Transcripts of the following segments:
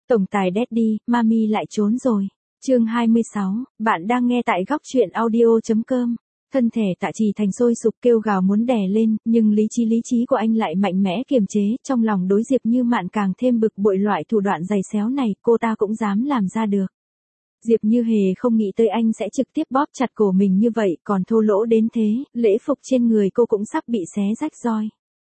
Tổng tài Daddy, Mami lại trốn rồi. Chương 26, bạn đang nghe tại góc truyện audio.com. Thân thể Tạ Trì Thành sôi sục kêu gào muốn đè lên, nhưng lý trí của anh lại mạnh mẽ kiềm chế, trong lòng đối Diệp Như Mạn càng thêm bực bội, loại thủ đoạn giày xéo này, cô ta cũng dám làm ra được. Diệp Như Hề không nghĩ tới anh sẽ trực tiếp bóp chặt cổ mình như vậy, còn thô lỗ đến thế, lễ phục trên người cô cũng sắp bị xé rách roi.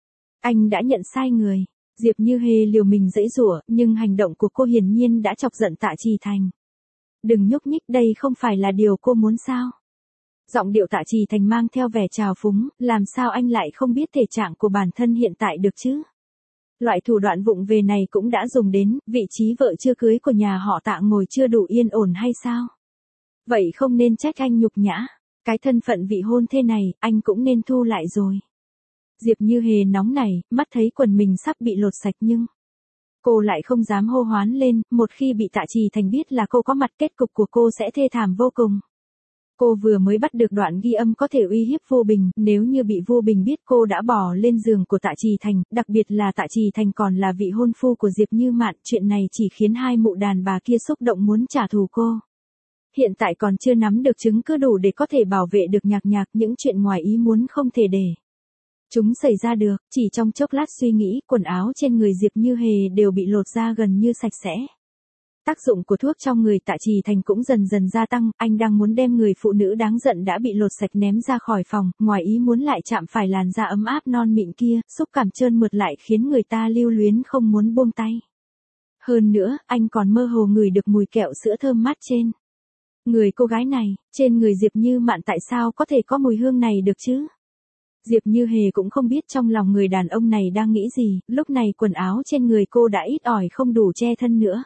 Anh đã nhận sai người. Diệp Như Hề liều mình giãy giụa, nhưng hành động của cô hiển nhiên đã chọc giận Tạ Trì Thành. Đừng nhúc nhích, đây không phải là điều cô muốn sao? Giọng điệu Tạ Trì Thành mang theo vẻ trào phúng, làm sao anh lại không biết thể trạng của bản thân hiện tại được chứ? Loại thủ đoạn vụng về này cũng đã dùng đến, vị trí vợ chưa cưới của nhà họ Tạ ngồi chưa đủ yên ổn hay sao? Vậy không nên trách anh nhục nhã, cái thân phận vị hôn thê này, anh cũng nên thu lại rồi. Diệp Như Hề nóng nảy, mắt thấy quần mình sắp bị lột sạch nhưng cô lại không dám hô hoán lên, một khi bị Tạ Trì Thành biết là cô có mặt, kết cục của cô sẽ thê thảm vô cùng. Cô vừa mới bắt được đoạn ghi âm có thể uy hiếp Vô Bình, nếu như bị Vô Bình biết cô đã bỏ lên giường của Tạ Trì Thành, đặc biệt là Tạ Trì Thành còn là vị hôn phu của Diệp Như Mạn, chuyện này chỉ khiến hai mụ đàn bà kia xúc động muốn trả thù cô. Hiện tại còn chưa nắm được chứng cứ đủ để có thể bảo vệ được Nhạc, những chuyện ngoài ý muốn không thể để chúng xảy ra được. Chỉ trong chốc lát suy nghĩ, quần áo trên người Diệp Như Hề đều bị lột ra gần như sạch sẽ. Tác dụng của thuốc trong người Tạ Trì Thành cũng dần dần gia tăng, anh đang muốn đem người phụ nữ đáng giận đã bị lột sạch ném ra khỏi phòng, ngoài ý muốn lại chạm phải làn da ấm áp non mịn kia, xúc cảm trơn mượt lại khiến người ta lưu luyến không muốn buông tay. Hơn nữa, anh còn mơ hồ ngửi được mùi kẹo sữa thơm mát trên người cô gái này. Trên người Diệp Như Mạn tại sao có thể có mùi hương này được chứ? Diệp Như Hề cũng không biết trong lòng người đàn ông này đang nghĩ gì, lúc này quần áo trên người cô đã ít ỏi không đủ che thân nữa.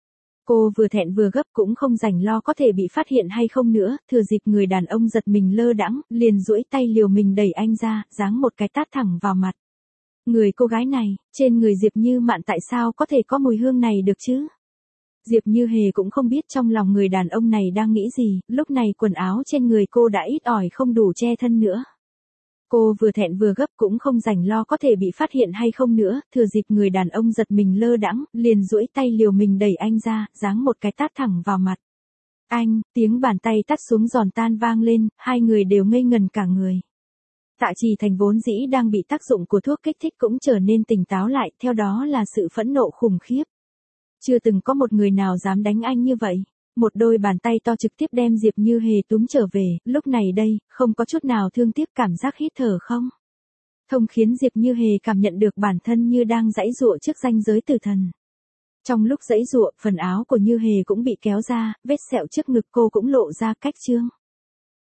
Cô vừa thẹn vừa gấp, cũng không rảnh lo có thể bị phát hiện hay không nữa, thừa dịp người đàn ông giật mình lơ đãng, liền duỗi tay liều mình đẩy anh ra, giáng một cái tát thẳng vào mặt. Người cô gái này, trên người Diệp Như Mạn tại sao có thể có mùi hương này được chứ? Diệp Như Hề cũng không biết trong lòng người đàn ông này đang nghĩ gì, lúc này quần áo trên người cô đã ít ỏi không đủ che thân nữa. Cô vừa thẹn vừa gấp, cũng không rảnh lo có thể bị phát hiện hay không nữa, thừa dịp người đàn ông giật mình lơ đãng, liền duỗi tay liều mình đẩy anh ra, giáng một cái tát thẳng vào mặt. Anh, tiếng bàn tay tát xuống giòn tan vang lên, hai người đều ngây ngần cả người. Tạ Trì Thành vốn dĩ đang bị tác dụng của thuốc kích thích cũng trở nên tỉnh táo lại, theo đó là sự phẫn nộ khủng khiếp. Chưa từng có một người nào dám đánh anh như vậy. Một đôi bàn tay to trực tiếp đem Diệp Như Hề túm trở về, lúc này đây, không có chút nào thương tiếc, cảm giác hít thở không thông khiến Diệp Như Hề cảm nhận được bản thân như đang giãy giụa trước ranh giới tử thần. Trong lúc giãy giụa, phần áo của Như Hề cũng bị kéo ra, vết sẹo trước ngực cô cũng lộ ra cách trương.